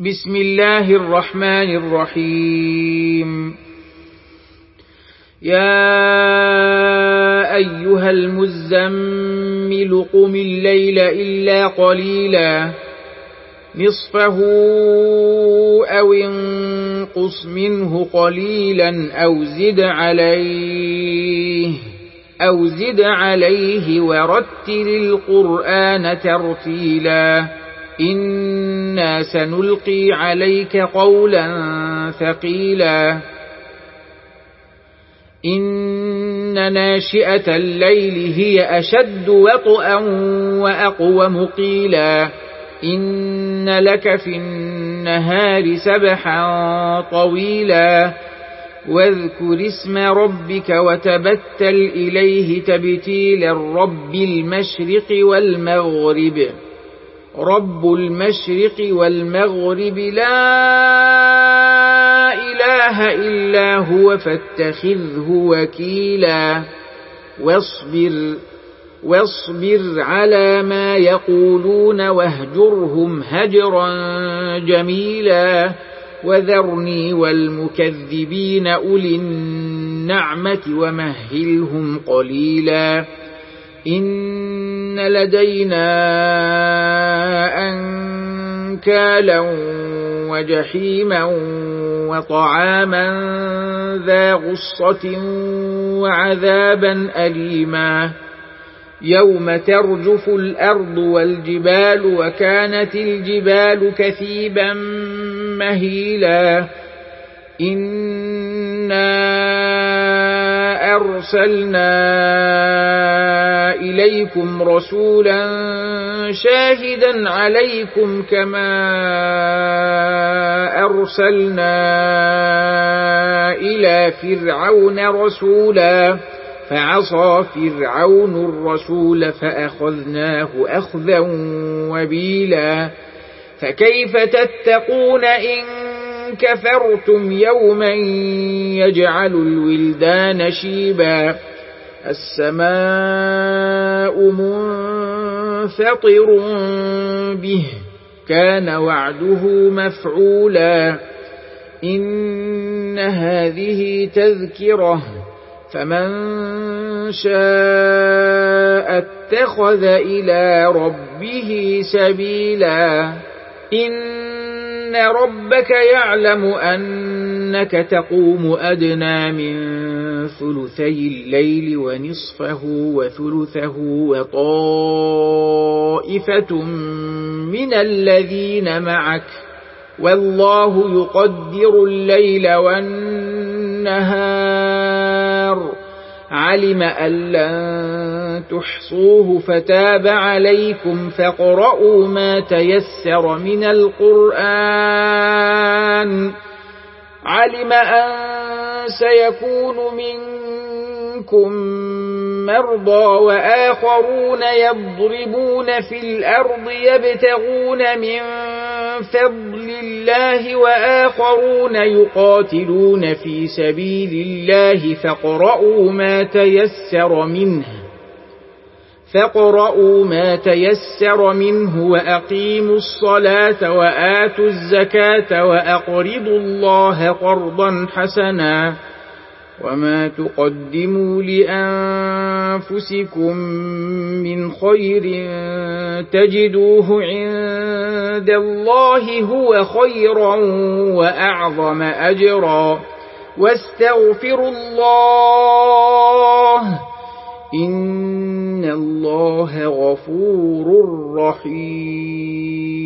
بسم الله الرحمن الرحيم. يا أيها المزمل قم الليل إلا قليلا نصفه أو انقص منه قليلا أو زد عليه ورتل القرآن ترتيلا إنا سنلقي عليك قولا ثقيلا إن ناشئة الليل هي أشد وطئا وأقوم قيلا إن لك في النهار سبحا طويلا واذكر اسم ربك وتبتل إليه تبتيلا رب المشرق والمغرب لا إله إلا هو فاتخذه وكيلا واصبر على ما يقولون واهجرهم هجرا جميلا وذرني والمكذبين أولي النعمة ومهلهم قليلا إن لدينا أنكالا وجحيما وطعاما ذا غصة وعذابا أليما يوم ترجف الأرض والجبال وكانت الجبال كثيبا مهيلا إنا أرسلنا إليكم رسولا شاهدا عليكم كما أرسلنا إلى فرعون رسولا فعصى فرعون الرسول فأخذناه أخذا وبيلا فكيف تتقون إن كفرتم يوما يجعل الولدان شيبا السماء منفطر به كان وعده مفعولا إن هذه تذكرة فمن شاء اتخذ إلى ربه سبيلا إن ربك يعلم أنك تقوم أدنى من ثلثي الليل ونصفه وثلثه وطائفة من الذين معك والله يقدر الليل والنهار علم أن لن تحصوه فتاب عليكم فاقرؤوا ما تيسر من القرآن علم أن سيكون منكم مرضى وآخرون يضربون في الأرض يبتغون من فضل الله وآخرون يقاتلون في سبيل الله فاقرؤوا ما تيسر منه وأقيموا الصلاة وآتوا الزكاة وأقرضوا الله قرضا حسنا وما تقدموا لأنفسكم من خير تجدوه عند الله هو خيرا وأعظم أجرا واستغفروا الله إن الله غفور رحيم.